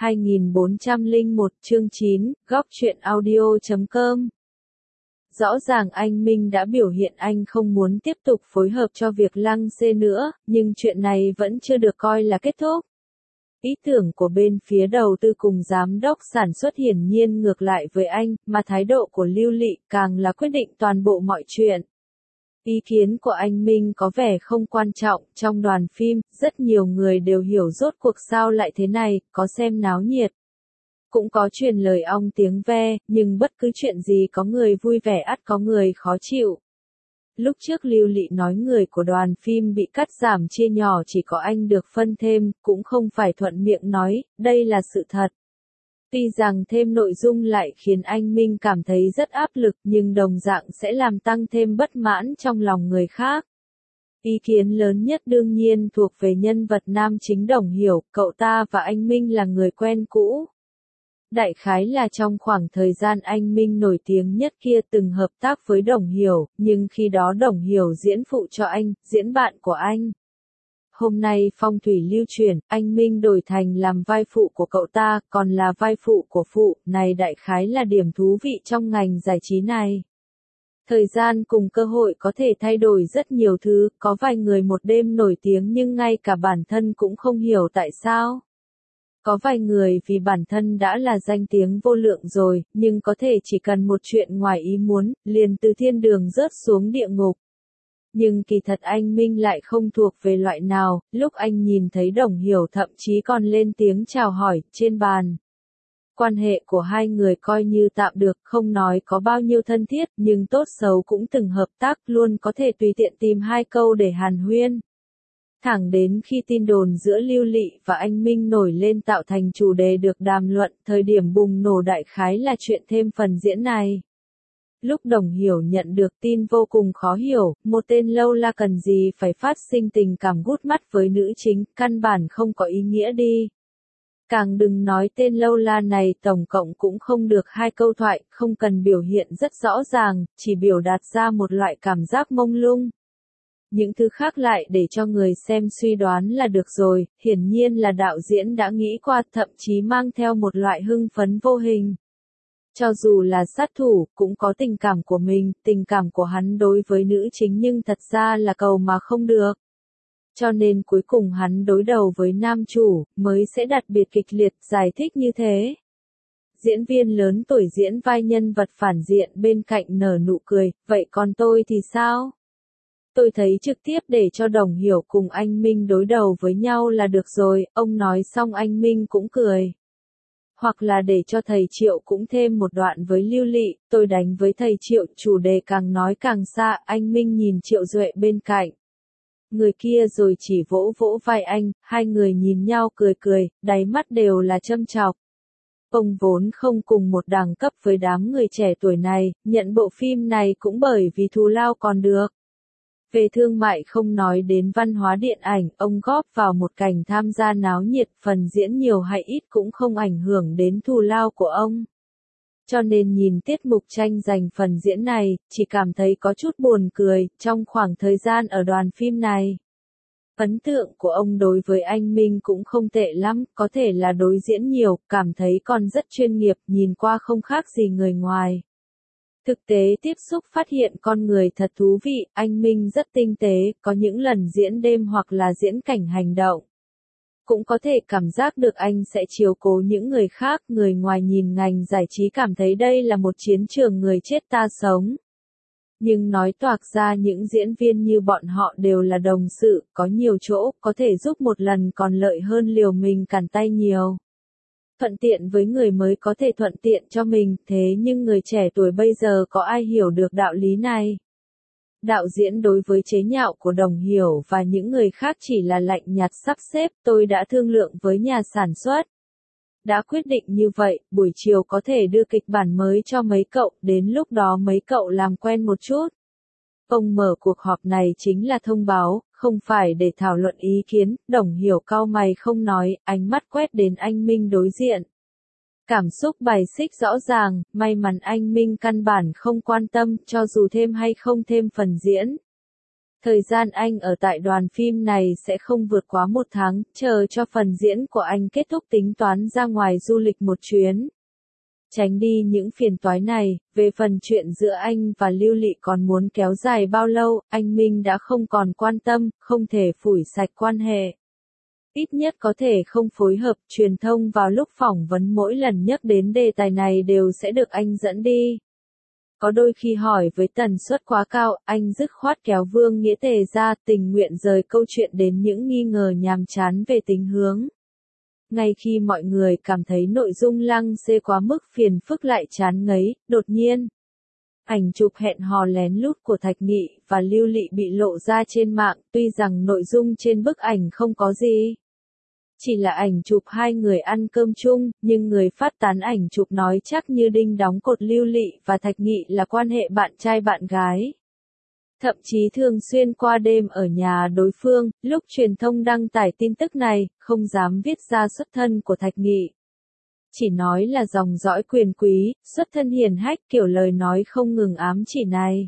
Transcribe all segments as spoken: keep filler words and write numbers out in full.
hai nghìn bốn trăm lẻ một chương chín, góc truyện audio chấm com. Rõ ràng anh Minh đã biểu hiện anh không muốn tiếp tục phối hợp cho việc Lăng Xê nữa, nhưng chuyện này vẫn chưa được coi là kết thúc. Ý tưởng của bên phía đầu tư cùng giám đốc sản xuất hiển nhiên ngược lại với anh, mà thái độ của Lưu Lị càng là quyết định toàn bộ mọi chuyện. Ý kiến của anh Minh có vẻ không quan trọng, trong đoàn phim, rất nhiều người đều hiểu rốt cuộc sao lại thế này, có xem náo nhiệt. Cũng có truyền lời ong tiếng ve, nhưng bất cứ chuyện gì có người vui vẻ ắt có người khó chịu. Lúc trước Lưu Lị nói người của đoàn phim bị cắt giảm chia nhỏ chỉ có anh được phân thêm, cũng không phải thuận miệng nói, đây là sự thật. Tuy rằng thêm nội dung lại khiến anh Minh cảm thấy rất áp lực nhưng đồng dạng sẽ làm tăng thêm bất mãn trong lòng người khác. Ý kiến lớn nhất đương nhiên thuộc về nhân vật nam chính Đồng Hiểu, cậu ta và anh Minh là người quen cũ. Đại khái là trong khoảng thời gian anh Minh nổi tiếng nhất kia từng hợp tác với Đồng Hiểu, nhưng khi đó Đồng Hiểu diễn phụ cho anh, diễn bạn của anh. Hôm nay phong thủy lưu chuyển, anh Minh đổi thành làm vai phụ của cậu ta, còn là vai phụ của phụ, này đại khái là điểm thú vị trong ngành giải trí này. Thời gian cùng cơ hội có thể thay đổi rất nhiều thứ, có vài người một đêm nổi tiếng nhưng ngay cả bản thân cũng không hiểu tại sao. Có vài người vì bản thân đã là danh tiếng vô lượng rồi, nhưng có thể chỉ cần một chuyện ngoài ý muốn, liền từ thiên đường rớt xuống địa ngục. Nhưng kỳ thật anh Minh lại không thuộc về loại nào, lúc anh nhìn thấy Đồng Hiểu thậm chí còn lên tiếng chào hỏi, trên bàn. Quan hệ của hai người coi như tạm được, không nói có bao nhiêu thân thiết, nhưng tốt xấu cũng từng hợp tác, luôn có thể tùy tiện tìm hai câu để hàn huyên. Thẳng đến khi tin đồn giữa Lưu Lị và anh Minh nổi lên tạo thành chủ đề được đàm luận, thời điểm bùng nổ đại khái là chuyện thêm phần diễn này. Lúc Đồng Hiểu nhận được tin vô cùng khó hiểu, một tên lâu la cần gì phải phát sinh tình cảm gút mắt với nữ chính, căn bản không có ý nghĩa đi. Càng đừng nói tên lâu la này tổng cộng cũng không được hai câu thoại, không cần biểu hiện rất rõ ràng, chỉ biểu đạt ra một loại cảm giác mông lung. Những thứ khác lại để cho người xem suy đoán là được rồi, hiển nhiên là đạo diễn đã nghĩ qua, thậm chí mang theo một loại hưng phấn vô hình. Cho dù là sát thủ, cũng có tình cảm của mình, tình cảm của hắn đối với nữ chính nhưng thật ra là cầu mà không được. Cho nên cuối cùng hắn đối đầu với nam chủ, mới sẽ đặc biệt kịch liệt giải thích như thế. Diễn viên lớn tuổi diễn vai nhân vật phản diện bên cạnh nở nụ cười, vậy còn tôi thì sao? Tôi thấy trực tiếp để cho Đồng Hiểu cùng anh Minh đối đầu với nhau là được rồi, ông nói xong anh Minh cũng cười. Hoặc là để cho thầy Triệu cũng thêm một đoạn với Lưu Lị, tôi đánh với thầy Triệu, chủ đề càng nói càng xa, anh Minh nhìn Triệu Duệ bên cạnh. Người kia rồi chỉ vỗ vỗ vai anh, hai người nhìn nhau cười cười, đáy mắt đều là châm chọc. Ông vốn không cùng một đẳng cấp với đám người trẻ tuổi này, nhận bộ phim này cũng bởi vì thù lao còn được. Về thương mại không nói đến văn hóa điện ảnh, ông góp vào một cảnh tham gia náo nhiệt, phần diễn nhiều hay ít cũng không ảnh hưởng đến thù lao của ông. Cho nên nhìn tiết mục tranh giành phần diễn này, chỉ cảm thấy có chút buồn cười, trong khoảng thời gian ở đoàn phim này. Ấn tượng của ông đối với anh Minh cũng không tệ lắm, có thể là đối diễn nhiều, cảm thấy còn rất chuyên nghiệp, nhìn qua không khác gì người ngoài. Thực tế tiếp xúc phát hiện con người thật thú vị, anh Minh rất tinh tế, có những lần diễn đêm hoặc là diễn cảnh hành động. Cũng có thể cảm giác được anh sẽ chiếu cố những người khác, người ngoài nhìn ngành giải trí cảm thấy đây là một chiến trường người chết ta sống. Nhưng nói toạc ra những diễn viên như bọn họ đều là đồng sự, có nhiều chỗ, có thể giúp một lần còn lợi hơn liều mình cản tay nhiều. Thuận tiện với người mới có thể thuận tiện cho mình, thế nhưng người trẻ tuổi bây giờ có ai hiểu được đạo lý này? Đạo diễn đối với chế nhạo của Đồng Hiểu và những người khác chỉ là lạnh nhạt sắp xếp, tôi đã thương lượng với nhà sản xuất. Đã quyết định như vậy, buổi chiều có thể đưa kịch bản mới cho mấy cậu, đến lúc đó mấy cậu làm quen một chút. Ông mở cuộc họp này chính là thông báo, không phải để thảo luận ý kiến, Đồng Hiểu cau mày không nói, ánh mắt quét đến anh Minh đối diện. Cảm xúc bài xích rõ ràng, may mắn anh Minh căn bản không quan tâm, cho dù thêm hay không thêm phần diễn. Thời gian anh ở tại đoàn phim này sẽ không vượt quá một tháng, chờ cho phần diễn của anh kết thúc tính toán ra ngoài du lịch một chuyến. Tránh đi những phiền toái này, về phần chuyện giữa anh và Lưu Lị còn muốn kéo dài bao lâu, anh Minh đã không còn quan tâm, không thể phủi sạch quan hệ. Ít nhất có thể không phối hợp, truyền thông vào lúc phỏng vấn mỗi lần nhắc đến đề tài này đều sẽ được anh dẫn đi. Có đôi khi hỏi với tần suất quá cao, anh dứt khoát kéo Vương Nghĩa Tề ra, tình nguyện rời câu chuyện đến những nghi ngờ nhàm chán về tính hướng. Ngay khi mọi người cảm thấy nội dung lăng xê quá mức phiền phức lại chán ngấy, đột nhiên, ảnh chụp hẹn hò lén lút của Thạch Nghị và Lưu Lị bị lộ ra trên mạng, tuy rằng nội dung trên bức ảnh không có gì. Chỉ là ảnh chụp hai người ăn cơm chung, nhưng người phát tán ảnh chụp nói chắc như đinh đóng cột Lưu Lị và Thạch Nghị là quan hệ bạn trai bạn gái. Thậm chí thường xuyên qua đêm ở nhà đối phương, lúc truyền thông đăng tải tin tức này, không dám viết ra xuất thân của Thạch Nghị. Chỉ nói là dòng dõi quyền quý, xuất thân hiền hách, kiểu lời nói không ngừng ám chỉ này.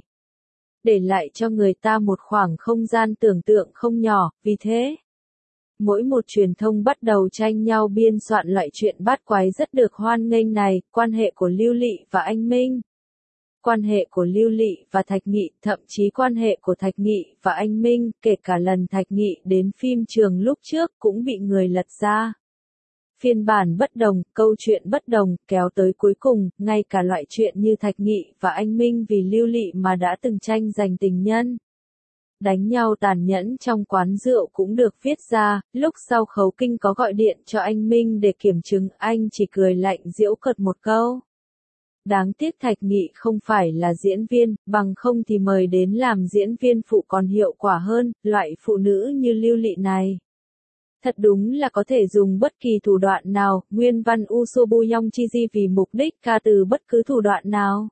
Để lại cho người ta một khoảng không gian tưởng tượng không nhỏ, vì thế, mỗi một truyền thông bắt đầu tranh nhau biên soạn loại chuyện bát quái rất được hoan nghênh này, quan hệ của Lưu Lị và anh Minh. Quan hệ của Lưu Lị và Thạch Nghị, thậm chí quan hệ của Thạch Nghị và anh Minh, kể cả lần Thạch Nghị đến phim trường lúc trước cũng bị người lật ra. Phiên bản bất đồng, câu chuyện bất đồng, kéo tới cuối cùng, ngay cả loại chuyện như Thạch Nghị và anh Minh vì Lưu Lị mà đã từng tranh giành tình nhân. Đánh nhau tàn nhẫn trong quán rượu cũng được viết ra, lúc sau Khấu Kinh có gọi điện cho anh Minh để kiểm chứng, anh chỉ cười lạnh giễu cợt một câu. Đáng tiếc Thạch Nghị không phải là diễn viên, bằng không thì mời đến làm diễn viên phụ còn hiệu quả hơn, loại phụ nữ như Lưu Lị này. Thật đúng là có thể dùng bất kỳ thủ đoạn nào, nguyên văn Usobuyong Chiji vì mục đích ca từ bất cứ thủ đoạn nào.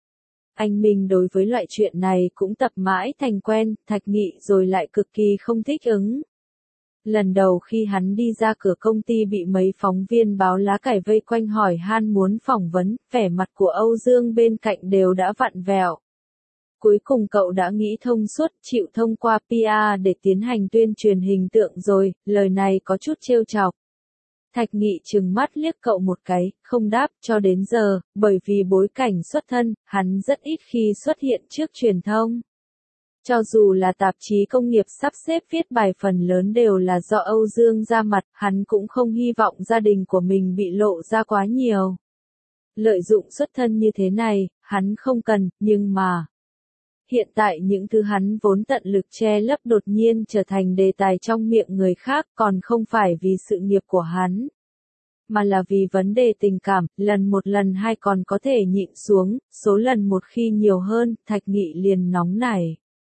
Anh Minh đối với loại chuyện này cũng tập mãi thành quen, Thạch Nghị rồi lại cực kỳ không thích ứng. Lần đầu khi hắn đi ra cửa công ty bị mấy phóng viên báo lá cải vây quanh hỏi han muốn phỏng vấn, vẻ mặt của Âu Dương bên cạnh đều đã vặn vẹo. Cuối cùng cậu đã nghĩ thông suốt, chịu thông qua pê e để tiến hành tuyên truyền hình tượng rồi, lời này có chút trêu chọc. Thạch Nghị trừng mắt liếc cậu một cái, không đáp cho đến giờ, bởi vì bối cảnh xuất thân, hắn rất ít khi xuất hiện trước truyền thông. Cho dù là tạp chí công nghiệp sắp xếp viết bài phần lớn đều là do Âu Dương ra mặt, hắn cũng không hy vọng gia đình của mình bị lộ ra quá nhiều. Lợi dụng xuất thân như thế này, hắn không cần, nhưng mà... Hiện tại những thứ hắn vốn tận lực che lấp đột nhiên trở thành đề tài trong miệng người khác, còn không phải vì sự nghiệp của hắn, mà là vì vấn đề tình cảm, lần một lần hai còn có thể nhịn xuống, số lần một khi nhiều hơn, Thạch Nghị liền nóng nảy.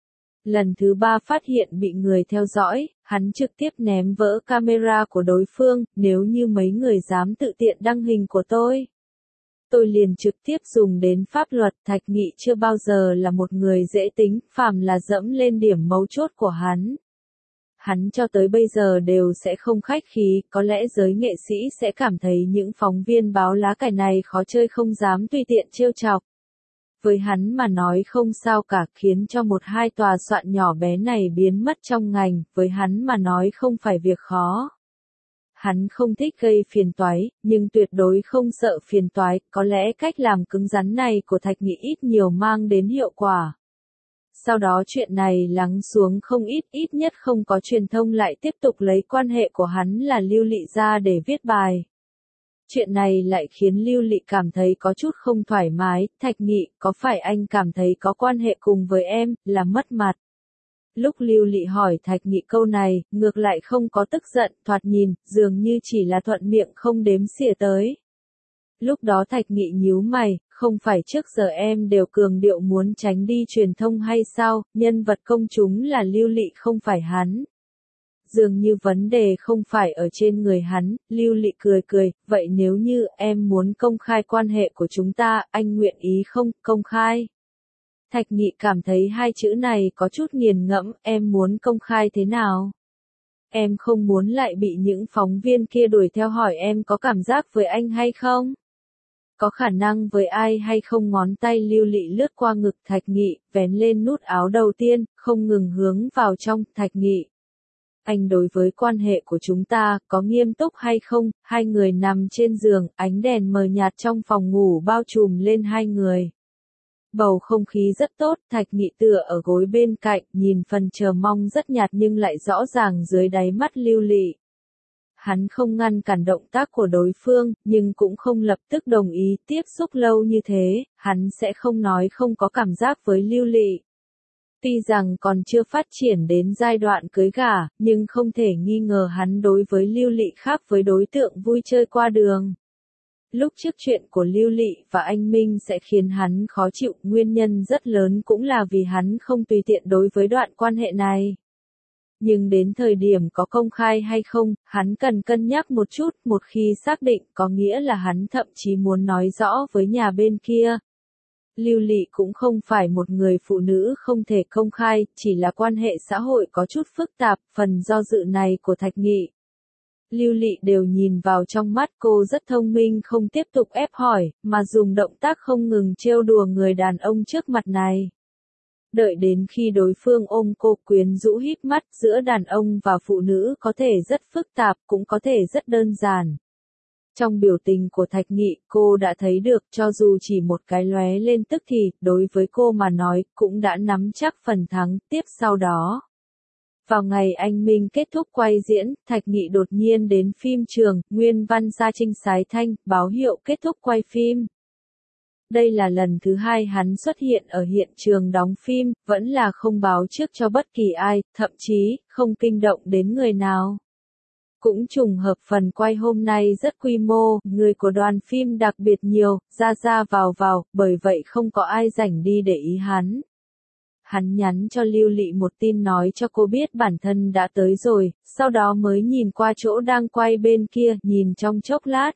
Lần thứ ba phát hiện bị người theo dõi, hắn trực tiếp ném vỡ camera của đối phương, nếu như mấy người dám tự tiện đăng hình của tôi. Tôi liền trực tiếp dùng đến pháp luật. Thạch Nghị chưa bao giờ là một người dễ tính, phàm là dẫm lên điểm mấu chốt của hắn. Hắn cho tới bây giờ đều sẽ không khách khí, có lẽ giới nghệ sĩ sẽ cảm thấy những phóng viên báo lá cải này khó chơi không dám tùy tiện trêu chọc. Với hắn mà nói không sao cả, khiến cho một hai tòa soạn nhỏ bé này biến mất trong ngành, với hắn mà nói không phải việc khó. Hắn không thích gây phiền toái, nhưng tuyệt đối không sợ phiền toái, có lẽ cách làm cứng rắn này của Thạch Nghị ít nhiều mang đến hiệu quả. Sau đó chuyện này lắng xuống không ít, ít nhất không có truyền thông lại tiếp tục lấy quan hệ của hắn là Lưu Lị ra để viết bài. Chuyện này lại khiến Lưu Lị cảm thấy có chút không thoải mái, Thạch Nghị, có phải anh cảm thấy có quan hệ cùng với em, là mất mặt? Lúc Lưu Lị hỏi Thạch Nghị câu này, ngược lại không có tức giận, thoạt nhìn, dường như chỉ là thuận miệng không đếm xỉa tới. Lúc đó Thạch Nghị nhíu mày, không phải trước giờ em đều cường điệu muốn tránh đi truyền thông hay sao, nhân vật công chúng là Lưu Lị không phải hắn. Dường như vấn đề không phải ở trên người hắn, Lưu Lị cười cười, vậy nếu như em muốn công khai quan hệ của chúng ta, anh nguyện ý không, công khai? Thạch Nghị cảm thấy hai chữ này có chút nghiền ngẫm, em muốn công khai thế nào? Em không muốn lại bị những phóng viên kia đuổi theo hỏi em có cảm giác với anh hay không? Có khả năng với ai hay không? Ngón tay Lưu Lị lướt qua ngực Thạch Nghị, vén lên nút áo đầu tiên, không ngừng hướng vào trong. Thạch Nghị, anh đối với quan hệ của chúng ta, có nghiêm túc hay không? Hai người nằm trên giường, ánh đèn mờ nhạt trong phòng ngủ bao trùm lên hai người. Bầu không khí rất tốt, Thạch Nghị tựa ở gối bên cạnh, nhìn phần chờ mong rất nhạt nhưng lại rõ ràng dưới đáy mắt Lưu Lị. Hắn không ngăn cản động tác của đối phương, nhưng cũng không lập tức đồng ý tiếp xúc lâu như thế, hắn sẽ không nói không có cảm giác với Lưu Lị. Tuy rằng còn chưa phát triển đến giai đoạn cưới gả, nhưng không thể nghi ngờ hắn đối với Lưu Lị khác với đối tượng vui chơi qua đường. Lúc trước chuyện của Lưu Lị và anh Minh sẽ khiến hắn khó chịu, nguyên nhân rất lớn cũng là vì hắn không tùy tiện đối với đoạn quan hệ này. Nhưng đến thời điểm có công khai hay không, hắn cần cân nhắc một chút, một khi xác định có nghĩa là hắn thậm chí muốn nói rõ với nhà bên kia. Lưu Lị cũng không phải một người phụ nữ không thể công khai, chỉ là quan hệ xã hội có chút phức tạp, phần do dự này của Thạch Nghị. Lưu Lị đều nhìn vào trong mắt cô rất thông minh, không tiếp tục ép hỏi, mà dùng động tác không ngừng trêu đùa người đàn ông trước mặt này. Đợi đến khi đối phương ôm cô, quyến rũ híp mắt, giữa đàn ông và phụ nữ có thể rất phức tạp, cũng có thể rất đơn giản. Trong biểu tình của Thạch Nghị, cô đã thấy được, cho dù chỉ một cái lóe lên tức thì, đối với cô mà nói, cũng đã nắm chắc phần thắng. Tiếp sau đó, vào ngày anh Minh kết thúc quay diễn, Thạch Nghị đột nhiên đến phim trường, nguyên văn Sa Trinh sái thanh, báo hiệu kết thúc quay phim. Đây là lần thứ hai hắn xuất hiện ở hiện trường đóng phim, vẫn là không báo trước cho bất kỳ ai, thậm chí, không kinh động đến người nào. Cũng trùng hợp phần quay hôm nay rất quy mô, người của đoàn phim đặc biệt nhiều, ra ra vào vào, bởi vậy không có ai rảnh đi để ý hắn. Hắn nhắn cho Lưu Lị một tin nói cho cô biết bản thân đã tới rồi, sau đó mới nhìn qua chỗ đang quay bên kia, nhìn trong chốc lát.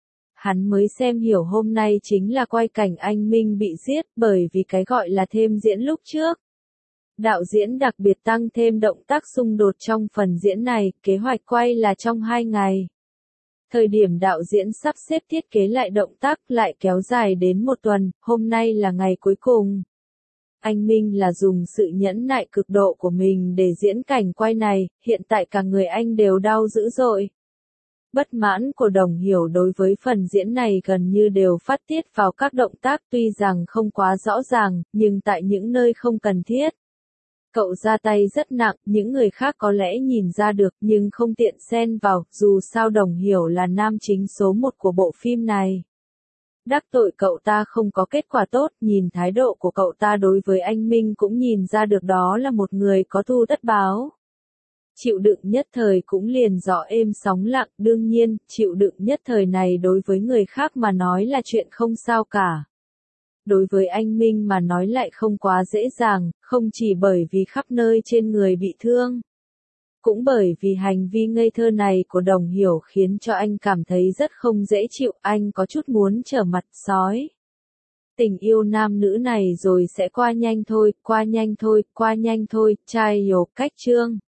Hắn mới xem hiểu hôm nay chính là quay cảnh anh Minh bị giết, bởi vì cái gọi là thêm diễn lúc trước. Đạo diễn đặc biệt tăng thêm động tác xung đột trong phần diễn này, kế hoạch quay là trong hai ngày. Thời điểm đạo diễn sắp xếp thiết kế lại động tác lại kéo dài đến một tuần, hôm nay là ngày cuối cùng. Anh Minh là dùng sự nhẫn nại cực độ của mình để diễn cảnh quay này, hiện tại cả người anh đều đau dữ dội. Bất mãn của Đồng Hiểu đối với phần diễn này gần như đều phát tiết vào các động tác, tuy rằng không quá rõ ràng, nhưng tại những nơi không cần thiết. Cậu ra tay rất nặng, những người khác có lẽ nhìn ra được nhưng không tiện xen vào, dù sao Đồng Hiểu là nam chính số một của bộ phim này. Đắc tội cậu ta không có kết quả tốt, nhìn thái độ của cậu ta đối với anh Minh cũng nhìn ra được đó là một người có thù tất báo. Chịu đựng nhất thời cũng liền gió êm sóng lặng, đương nhiên, chịu đựng nhất thời này đối với người khác mà nói là chuyện không sao cả. Đối với anh Minh mà nói lại không quá dễ dàng, không chỉ bởi vì khắp nơi trên người bị thương. Cũng bởi vì hành vi ngây thơ này của Đồng Hiểu khiến cho anh cảm thấy rất không dễ chịu, anh có chút muốn trở mặt sói. Tình yêu nam nữ này rồi sẽ qua nhanh thôi, qua nhanh thôi, qua nhanh thôi, trai hiểu cách chương.